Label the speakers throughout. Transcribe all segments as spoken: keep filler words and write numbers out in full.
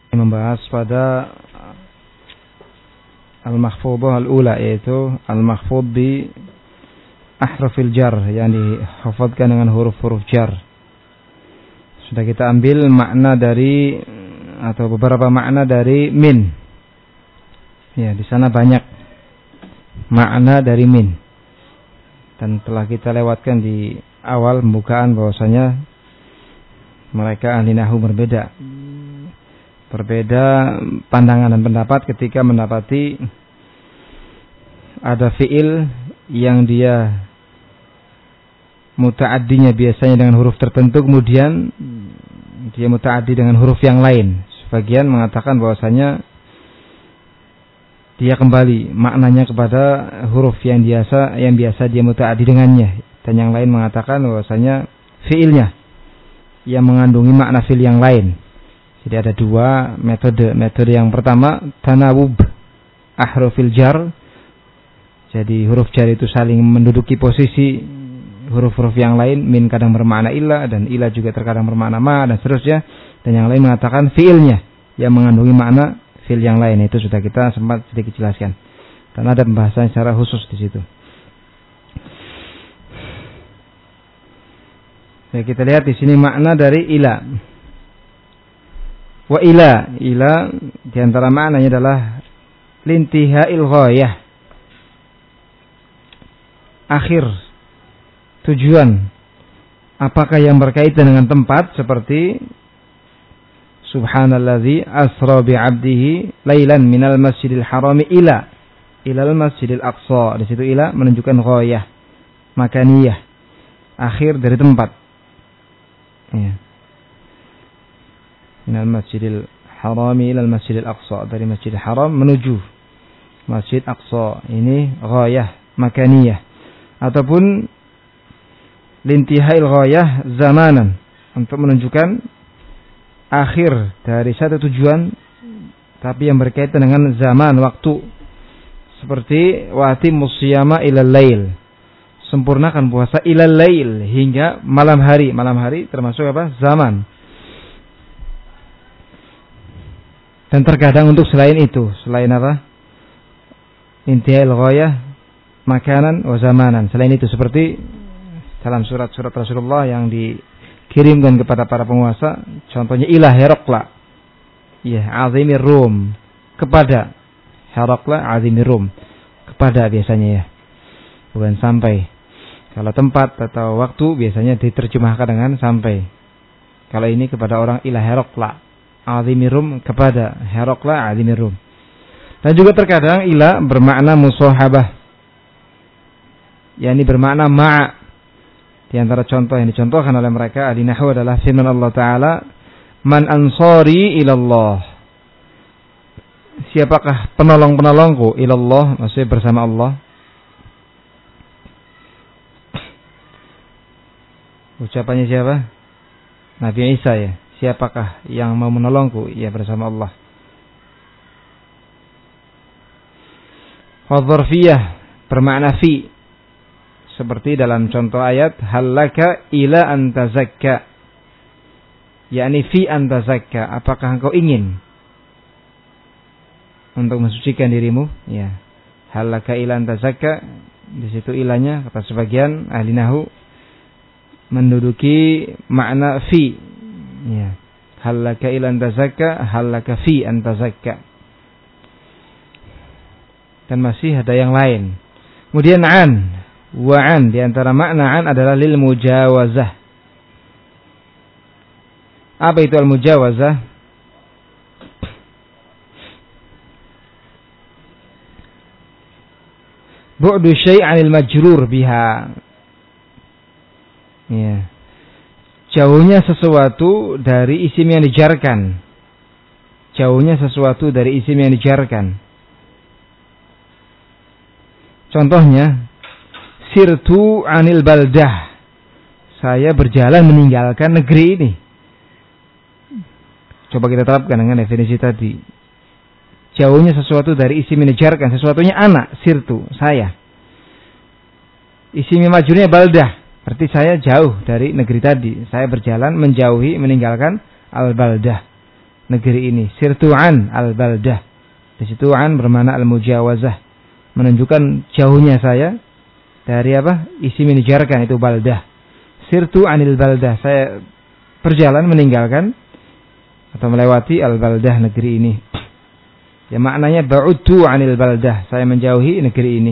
Speaker 1: Membahas pada al-makhfudhah al-ula, yaitu al-makhfudh bi ahrufil jar, yang dihafadzkan dengan huruf-huruf jar. Sudah kita ambil makna dari atau beberapa makna dari min. Ya, di sana banyak makna dari min. Dan telah kita lewatkan di awal pembukaan bahwasanya mereka ahli nahwu berbeda. Berbeda pandangan dan pendapat ketika mendapati ada fiil yang dia muta'addinya biasanya dengan huruf tertentu, kemudian dia muta'addi dengan huruf yang lain. Sebagian mengatakan bahwasanya dia kembali maknanya kepada huruf yang biasa yang biasa dia muta'addi dengannya, dan yang lain mengatakan bahwasanya fiilnya yang mengandungi makna fiil yang lain. Jadi ada dua metode. Metode yang pertama tanawub ahrufil jar. Jadi huruf jar itu saling menduduki posisi huruf-huruf yang lain. Min kadang bermakna ila, dan ila juga terkadang bermakna ma, dan seterusnya. Dan yang lain mengatakan fiilnya yang mengandungi makna fiil yang lain. Itu sudah kita sempat sedikit jelaskan. Dan ada pembahasan secara khusus di situ. Ya, kita lihat di sini makna dari ila. Wa ila, ila di antara maknanya adalah lintihail ghayah, akhir tujuan. Apakah yang berkaitan dengan tempat, seperti subhanalladzi asra bi 'abdihi lailan minal masjidil harami ila ilal masjidil aqsa. Di situ ila menunjukkan ghayah, makaniyah, akhir dari tempat. Ya. Minal masjidil harami ilal masjidil aqsa, dari masjidil haram menuju masjid aqsa. Ini ghayah makaniyah. Ataupun lintihail ghayah zamanan, untuk menunjukkan akhir dari satu tujuan tapi yang berkaitan dengan zaman, waktu. Seperti wati musyama ilal lail, sempurnakan puasa ilal lail, hingga malam hari. Malam hari termasuk apa? Zaman. Dan terkadang untuk selain itu, selain apa? Intihail ghayah makanan wa zamanan. Selain itu, seperti dalam surat-surat Rasulullah yang dikirimkan kepada para penguasa, contohnya ila Herakla, ya, azimir Rum, kepada Herakla azimir Rum, kepada biasanya, ya, bukan sampai. Kalau tempat atau waktu biasanya diterjemahkan dengan sampai. Kalau ini kepada orang ila Herakla azimir Rum, kepada Herakla azimir Rum. Dan juga terkadang ila bermakna musahabah, yakni bermakna ma'a. Di antara contoh yang dicontohkan oleh mereka ahli nahwu adalah firman Allah Ta'ala, man ansari ilallah, siapakah penolong-penolongku, ilallah maksudnya bersama Allah. Ucapannya siapa? Nabi Isa, ya. Siapakah yang mau menolongku? Ya, bersama Allah. Dzarfiyah bermakna fi, seperti dalam contoh ayat halaka ila antazakka, yakni fi antazakka, apakah engkau ingin untuk mensucikan dirimu? Ya, halaka ila antazakka, di situ ilanya kata sebagian ahli nahwu menduduki makna fi. Ya, halaka ila antazakka, halaka fi antazakka. Dan masih ada yang lain. Kemudian an, wa an, di antara makna an adalah lil mujawazah. Apa itu al mujawazah? Bu'du syai' 'anil majrur biha. Ya. Jauhnya sesuatu dari isim yang dijarkan. Jauhnya sesuatu dari isim yang dijarkan. Contohnya, sirtu 'anil baldah, saya berjalan meninggalkan negeri ini. Coba kita terapkan dengan definisi tadi. Jauhnya sesuatu dari isim yang dijarkan, sesuatunya anak, sirtu, saya. Isim majrurnya baldah, berarti saya jauh dari negeri tadi. Saya berjalan menjauhi, meninggalkan al-baldah. negeri ini. Sirtu an al-baldah. Di situ an bermakna al-mujawazah, menunjukkan jauhnya saya dari apa? Isim yang dijarkan itu baldah. Sirtu anil baldah, saya berjalan meninggalkan atau melewati al-baldah, negeri ini. Ya maknanya ba'udtu anil baldah, saya menjauhi negeri ini.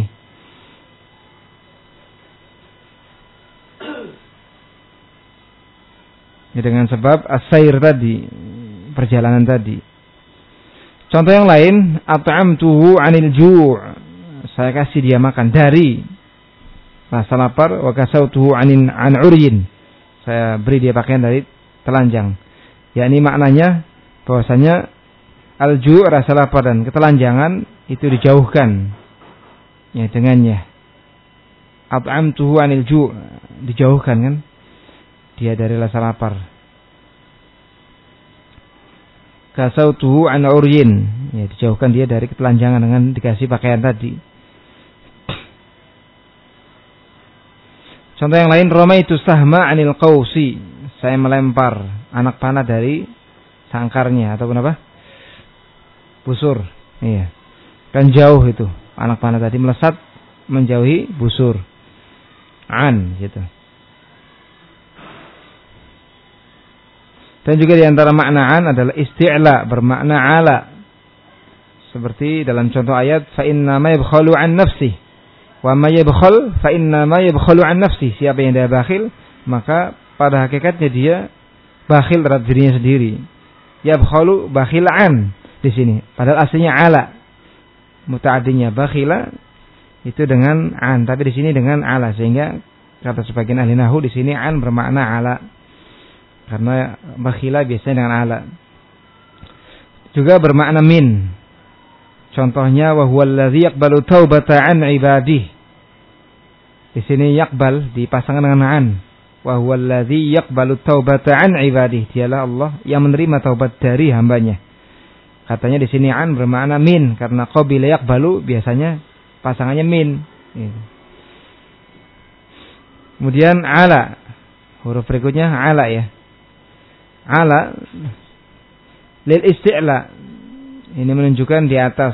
Speaker 1: Ya, dengan sebab as-sair tadi, perjalanan tadi. Contoh yang lain, at'amtuhu 'anil ju'. Saya kasih dia makan dari rasa lapar, wa kasautuhu 'anin 'an 'uryin. Saya beri dia pakaian dari telanjang. Yakni maknanya bahwasanya al-ju', rasa lapar dan ketelanjangan itu dijauhkan ya dengannya. At'amtuhu 'anil ju', dijauhkan kan dia dari rasa lapar. Kasautuhu an uryin, ya dijauhkan dia dari ketelanjangan dengan dikasih pakaian tadi. Contoh yang lain, ramaitu sahma anil qausi, saya melempar anak panah dari sangkarnya ataupun apa? Busur. Iya. Kan jauh itu anak panah tadi, melesat menjauhi busur. An gitu. Dan juga diantara maknaan adalah isti'la, bermakna ala. Seperti dalam contoh ayat, fa inna ma yabkhalu an nafsi, wa ma yabkhal fa inna ma yabkhalu an nafsi. Siapa yang dia bakhil, maka pada hakikatnya dia bakhil terhadap dirinya sendiri. Yabkhalu bakhilan di sini. Padahal aslinya ala. Mutaaddinya bakhila itu dengan an, tapi di sini dengan ala, sehingga kata sebagian ahli nahwu di sini an bermakna ala. Karena bakhila biasanya dengan ala. Juga bermakna min. Contohnya wa huwal ladzi yaqbalu taubata an ibadihi. Di sini yaqbal dipasangkan dengan an. Wa huwal ladzi yaqbalu taubata an ibadihi. Dialah Allah yang menerima taubat dari hambanya. Katanya di sini an bermakna min, karena qabila yaqbalu biasanya pasangannya min. Kemudian ala. Huruf berikutnya ala ya. Ala lil isti'la, ini menunjukkan di atas.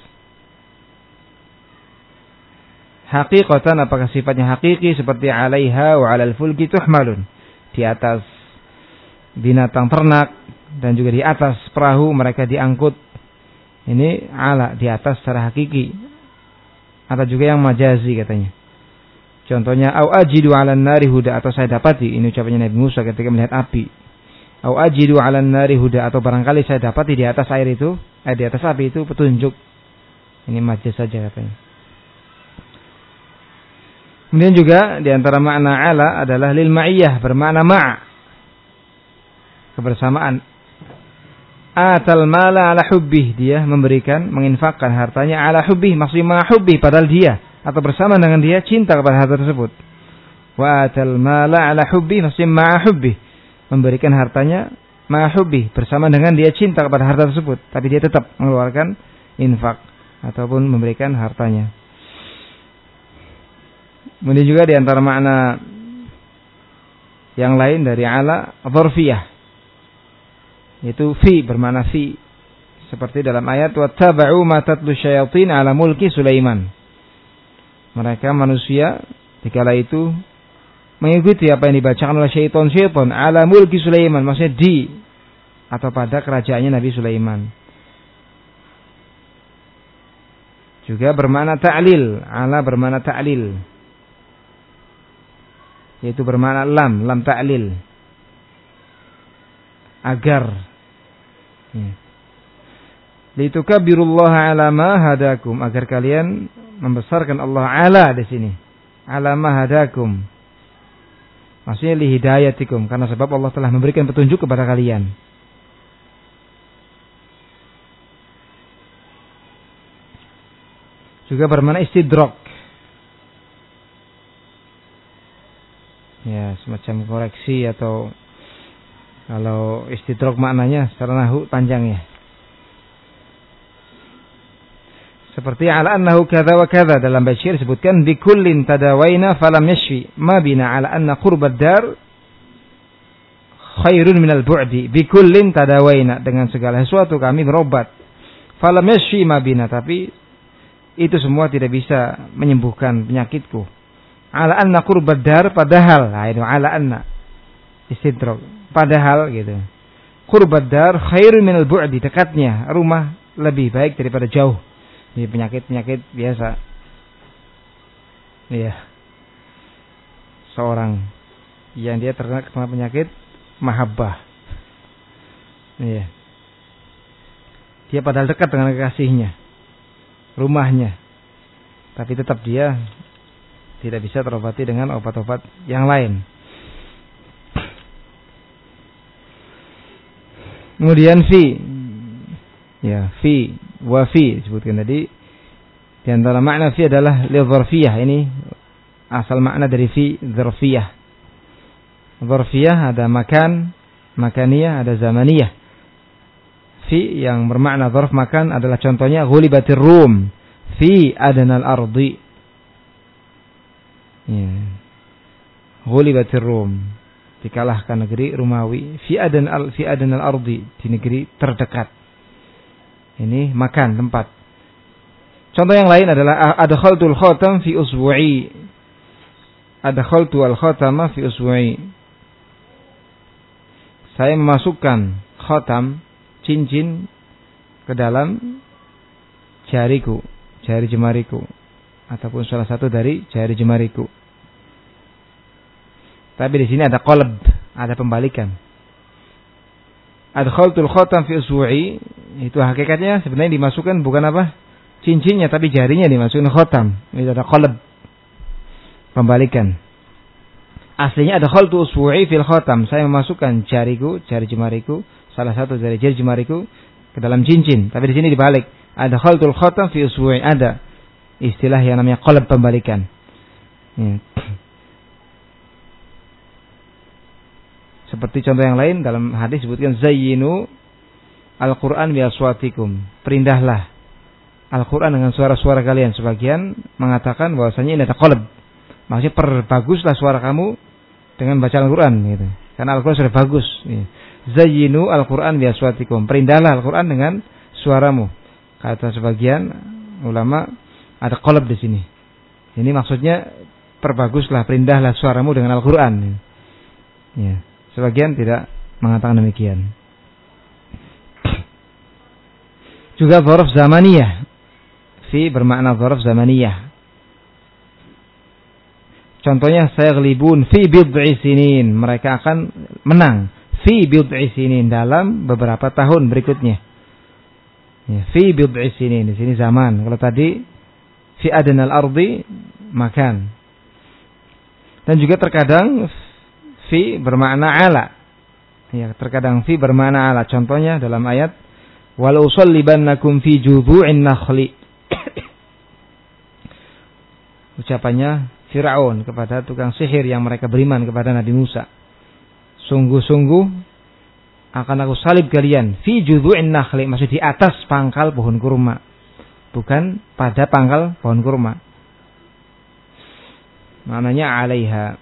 Speaker 1: Hakikatan, apakah sifatnya hakiki seperti alaiha wa alal fulki tuhmalun, di atas binatang ternak dan juga di atas perahu mereka diangkut. Ini ala, di atas secara hakiki. Ada juga yang majazi katanya. Contohnya au ajidu 'alan nari huda, atau saya dapati, ini ucapannya Nabi Musa ketika melihat api. Au ajidu 'alan nari huda, atau barangkali saya dapati di atas air itu, eh di atas api itu petunjuk. Ini majaz saja katanya. Kemudian juga di antara makna ala adalah lil ma'iyah, bermakna ma', kebersamaan. Atal mala ala hubbih, dia memberikan, menginfakkan hartanya ala hubbih, maksudnya ma hubbih, padahal dia atau bersama dengan dia cinta kepada harta tersebut. Wa atal mala ala hubbih, maksudnya ma hubbih, memberikan hartanya ma'hubbi, bersama dengan dia cinta kepada harta tersebut, tapi dia tetap mengeluarkan infak ataupun memberikan hartanya. Kemudian juga di antara makna yang lain dari ala, dzarfiyah, yaitu fi, bermakna fi, seperti dalam ayat wattaba'u ma tatlu syayatin ala mulki Sulaiman. Mereka manusia dikala itu mengikuti apa yang dibacakan oleh syaitan-syaitan ala mulki Sulaiman, maksudnya di atau pada kerajaannya Nabi Sulaiman. Juga bermakna ta'lil, ala bermakna ta'lil, yaitu bermakna lam, lam ta'lil, agar. Litukabbirullaha ala ma hadakum, agar kalian membesarkan Allah ala di sini. Ala ma hadakum. Maksudnya li hidayatikum, karena sebab Allah telah memberikan petunjuk kepada kalian. Juga bermakna istidrak. Ya, semacam koreksi, atau kalau istidrak maknanya secara nahwu panjang ya. Seperti ala annahu kadza wa kadza, dalam bait syair disebutkan bikullin tadawaina falam yashfi ma bina ala anna qurbad dar khairun minal bu'di bikullin tadawaina, dengan segala sesuatu kami berobat. Falam yashfi ma bina, tapi itu semua tidak bisa menyembuhkan penyakitku. Ala anna qurbad dar, padahal, nah itu ala anna istidrak, padahal gitu. Qurbad dar khairun minal bu'di, dekatnya rumah lebih baik daripada jauh. Ini penyakit-penyakit biasa. Iya. Seorang yang dia terkena penyakit mahabbah. Iya. Dia padahal dekat dengan kekasihnya, rumahnya, tapi tetap dia tidak bisa terobati dengan obat-obat yang lain. Kemudian fi, ya fi, wa fi disebutkan tadi. Di antara makna fi adalah li dzarfiyah. Ini asal makna dari fi, dzarfiyah. Dzarfiyah ada makan, makaniyah, ada zamaniyah. Fi yang bermakna dzarf makan adalah contohnya ghulibatir rum fi adnal ardi. Ya. Ghulibatir rum, dikalahkan negeri Romawi, fi adnal fi adnal ardi, di negeri terdekat. Ini makan, tempat. Contoh yang lain adalah adkhaltul khatam fi usbu'i. Adkhaltu al khatama fi usbu'i. Saya memasukkan khatam, cincin, ke dalam jariku, jari jemariku, ataupun salah satu dari jari jemariku. Tapi di sini ada qalb, ada pembalikan. Adkhaltul khatam fi usbu'i, itu hakikatnya sebenarnya dimasukkan bukan apa? Cincinnya, tapi jarinya dimasukkan khatam. Itu ada qalb, pembalikan. Aslinya adkhaltu usbu'i fil khatam, saya memasukkan jariku, jari jemariku, salah satu dari jari jemariku ke dalam cincin. Tapi di sini dibalik. Ada khaltul khatam fi usbu'i, ada istilah yang namanya qalb, pembalikan. Ya. Seperti contoh yang lain dalam hadis sebutkan zayyinu al-Qur'an bi aswatikum. Perindahlah Al-Qur'an dengan suara-suara kalian. Sebagian mengatakan bahwasanya ini ada qalb. Maksudnya perbaguslah suara kamu dengan bacaan Al-Qur'an gitu. Karena Al-Qur'an sudah bagus. Ya. Zayyinu al-Qur'an bi aswatikum. Perindahlah Al-Qur'an dengan suaramu. Kata sebagian ulama ada qalb di sini. Ini maksudnya perbaguslah, perindahlah suaramu dengan Al-Qur'an. Ya. Sebagian tidak mengatakan demikian. Juga dzarf zamaniyah. Fi bermakna dzarf zamaniyah. Contohnya sayaghlibun fi bid'i sinin, mereka akan menang fi bid'i sinin, dalam beberapa tahun berikutnya. Ya, fi bid'i sinin, di sini zaman. Kalau tadi fi adnal ardi, makan. Dan juga terkadang fi bermakna ala. Ya, terkadang fi bermakna ala. Contohnya dalam ayat wal usallibannakum fi judhu'in nakhli. Ucapannya Fir'aun kepada tukang sihir yang mereka beriman kepada Nabi Musa. Sungguh-sungguh akan aku salib kalian fi judhu'in nakhli, maksud di atas pangkal pohon kurma, bukan pada pangkal pohon kurma. Maknanya alaiha.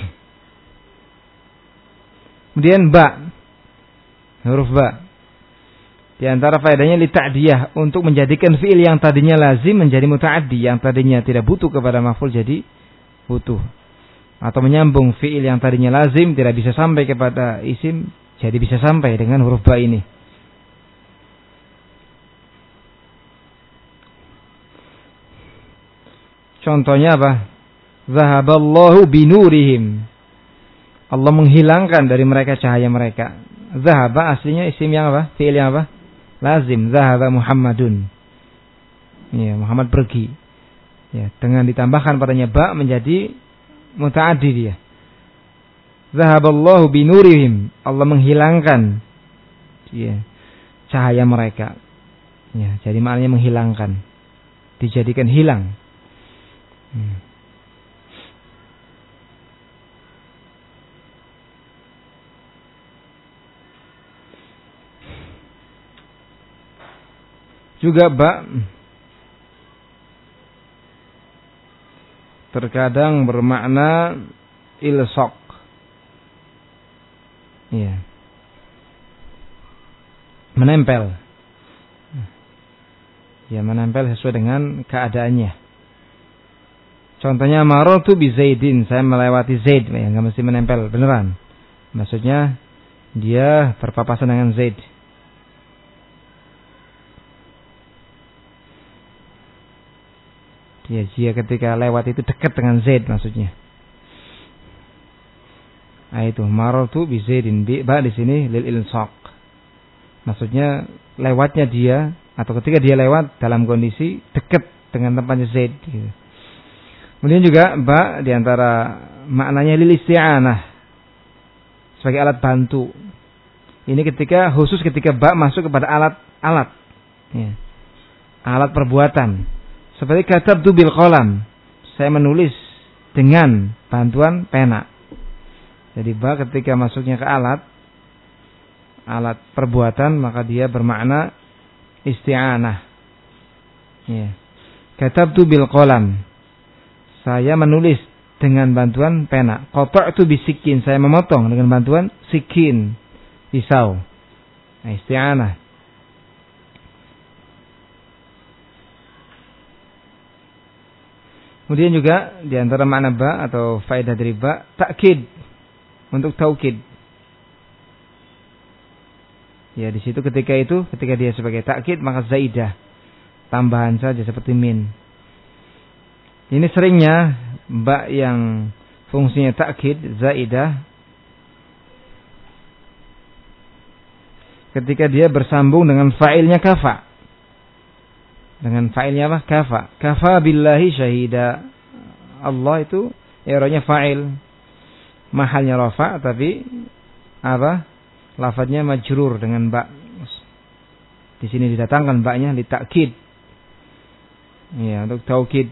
Speaker 1: Kemudian ba, huruf ba. Di antara faedahnya li ta'diyah, untuk menjadikan fi'il yang tadinya lazim menjadi muta'addi, yang tadinya tidak butuh kepada maf'ul jadi butuh. Atau menyambung fi'il yang tadinya lazim tidak bisa sampai kepada isim, jadi bisa sampai dengan huruf ba ini. Contohnya apa? Zahaballahu binurihim. Allah menghilangkan dari mereka cahaya mereka. Zahaba aslinya isim yang apa? Fi'il yang apa? Lazim. Zahaba Muhammadun. Ya, Muhammad pergi. Ya, dengan ditambahkan padanya ba menjadi muta'addi dia. Zahaballahu binurihim. Allah menghilangkan, ya, cahaya mereka. Ya, jadi maknanya menghilangkan. Dijadikan hilang. Hmm. Juga ba terkadang bermakna ilsaq. Iya. Menempel. Ya, menempel sesuai dengan keadaannya. Contohnya marartu bi Zaidin, saya melewati Zaid, ya enggak mesti menempel beneran. Maksudnya dia berpapasan dengan Zaid. Ya, dia ketika lewat itu dekat dengan Zaid maksudnya. Nah itu marartu bi Zaidin, bi ba di sini lil ilsaq. Maksudnya lewatnya dia atau ketika dia lewat dalam kondisi dekat dengan tempatnya Zaid gitu. Kemudian juga ba di antara maknanya lil isti'anah sebagai alat bantu. Ini ketika khusus ketika ba masuk kepada alat-alat ya. Alat perbuatan. Seperti katabtu bil qalam, saya menulis dengan bantuan pena. Jadi ba ketika masuknya ke alat alat perbuatan maka dia bermakna isti'anah. Ya. Katabtu bil qalam, saya menulis dengan bantuan pena. Qata'tu bisikin, saya memotong dengan bantuan sikin, pisau. Nah, isti'anah. Kemudian juga di antara makna ba atau faedah dari ba, takkid, untuk taukid. Ya, di situ ketika itu, ketika dia sebagai takkid maka zaidah, tambahan saja seperti min. Ini seringnya ba yang fungsinya takkid, zaidah, ketika dia bersambung dengan fa'ilnya kafa. Dengan fa'ilnya apa? Kafa. Kafa billahi syahida. Allah itu eranya fa'il. Mahalnya rafa tapi apa? Lafadznya majrur dengan ba. Di sini didatangkan ba-nya li ta'kid. Ya, untuk taukid.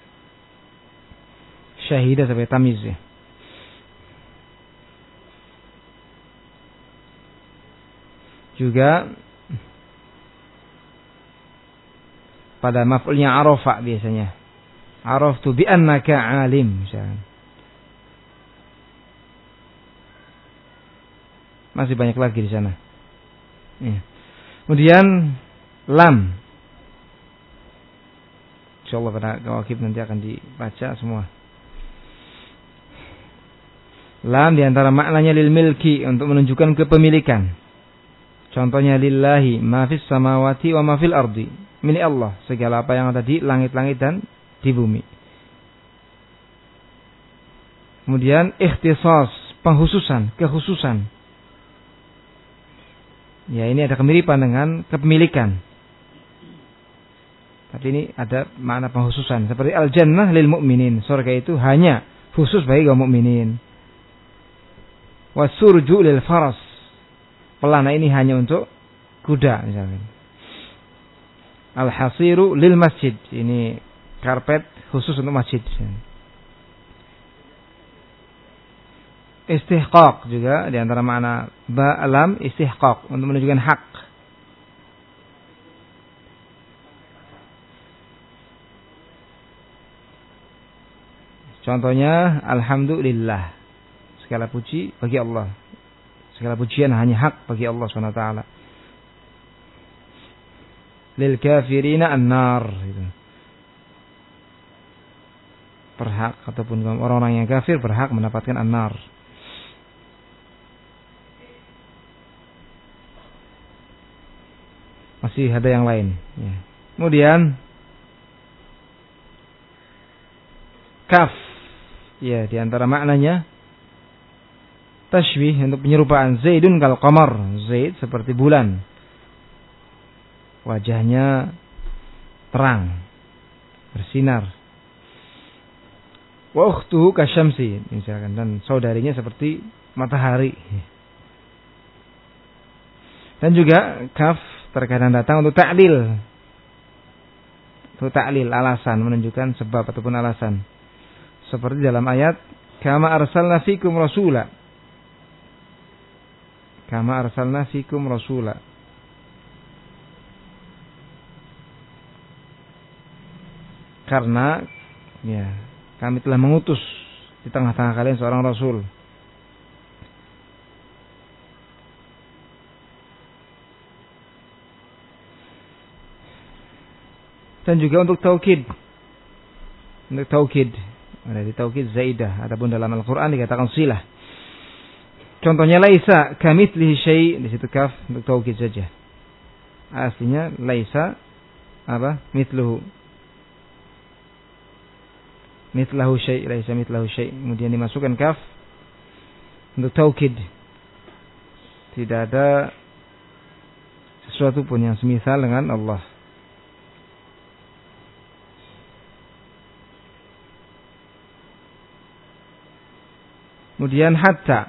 Speaker 1: Syahida sebagai tamiz ya. Juga pada maf'ulnya arafa biasanya. Araftu bi annaka alim misalnya. Masih banyak lagi di sana. Ya. Kemudian lam. Insyaallah pada kawakib nanti akan dibaca semua. Lam di antara maknanya lil milki, untuk menunjukkan kepemilikan. Contohnya lillahi ma fis samawati wa ma fil ardi. Milik Allah segala apa yang ada di langit-langit dan di bumi. Kemudian ikhtisas, penghususan, kekhususan. Ya, ini ada kemiripan dengan kepemilikan. Tapi ini ada makna penghususan. Seperti al-jannah lil mu'minin, surga itu hanya khusus bagi kaum mukminin. Wasurju lil faras, pelana ini hanya untuk kuda misalnya. Al-hasiru lil masjid, ini karpet khusus untuk masjid. Istihqaq juga di antara makna ba lam, istihqaq, untuk menunjukkan hak. Contohnya alhamdulillah, segala puji bagi Allah. Segala pujian hanya hak bagi Allah subhanahu wa taala. Lil kafirina an-nar, gitu. Berhak ataupun orang-orang yang kafir berhak mendapatkan an-nar. Masih ada yang lain ya. Kemudian kaf, ya, di antara maknanya tashbih, untuk penyerupaan. Zaidun kal qamar, Zaid seperti bulan, wajahnya terang, bersinar. Wa ukhtuhu kasyamsi, misalkan, dan saudarinya seperti matahari. Dan juga kaf terkadang datang untuk ta'lil. Untuk ta'lil, alasan, menunjukkan sebab ataupun alasan. Seperti dalam ayat kama arsalna fikum rasula. Kama arsalna fikum rasula. Karena ya, kami telah mengutus di tengah-tengah kalian seorang rasul. Dan juga untuk taukid. Untuk taukid. Ada di taukid zaidah. Adapun dalam Al-Quran dikatakan silah. Contohnya laisa kamitslihi syai'. Di situ kaf untuk taukid saja. Aslinya laisa apa? Mithluhu. Mithlahu syai'. Laisa mithlahu syai'. Kemudian dimasukkan kaf untuk taukid. Tidak ada sesuatu pun yang semisal dengan Allah. Kemudian hatta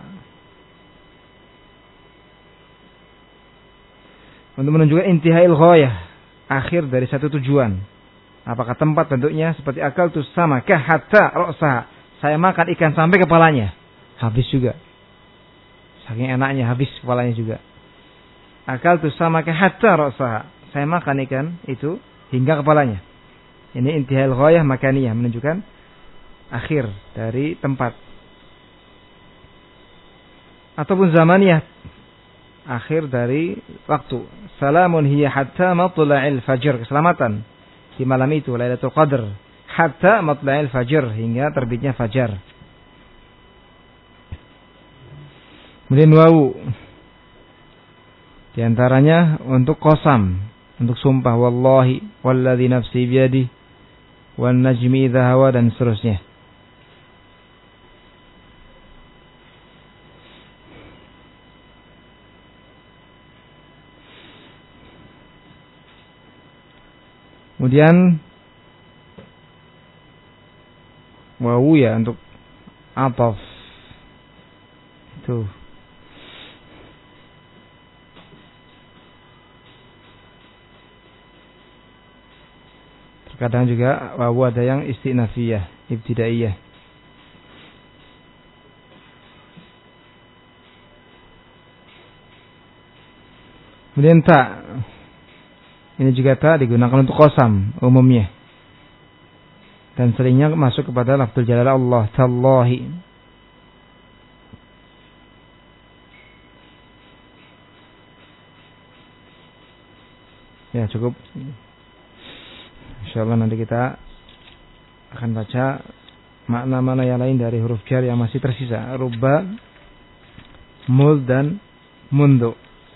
Speaker 1: untuk menunjukkan intihail ghayah, akhir dari satu tujuan. Apakah tempat bentuknya seperti akal tu sama kah hatta ra'sa, saya makan ikan sampai kepalanya, habis juga. Saking enaknya habis kepalanya juga. Akal tu sama kah hatta ra'sa, saya makan ikan itu hingga kepalanya. Ini intihail ghayah makaniyah, menunjukkan akhir dari tempat. Ataupun zamaniyah, akhir dari waktu. Salamun hiya hatta matla'il fajr, keselamatan di malam itu Lailatul Qadar, hatta matla'il fajr, hingga terbitnya fajar. Kemudian wawu, di antaranya untuk qasam, untuk sumpah, wallahi walladzi nafsi biyadi wan najmi idza hawa, dan seterusnya. Kemudian wawu ya untuk ataf. Itu. Terkadang juga wawu ada yang istinafiyah, ibtidaiyah. Kemudian ta. Ini juga ta digunakan untuk qasam umumnya. Dan seringnya masuk kepada lafzul jalalah Allah, tallahi. Ya, cukup. Insyaallah nanti kita akan baca makna-makna yang lain dari huruf jar yang masih tersisa. Rubba, mul, dan mundu.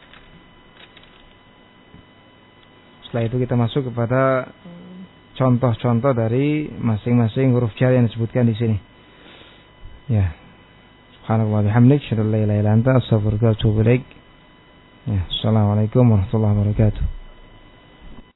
Speaker 1: Setelah itu kita masuk kepada contoh-contoh dari masing-masing huruf jar yang disebutkan di sini. Ya. Subhanallah bihamdik, asyhadu an la ilaha illa anta, astaghfiruka wa atubu ilaik. Ya, assalamualaikum warahmatullahi wabarakatuh.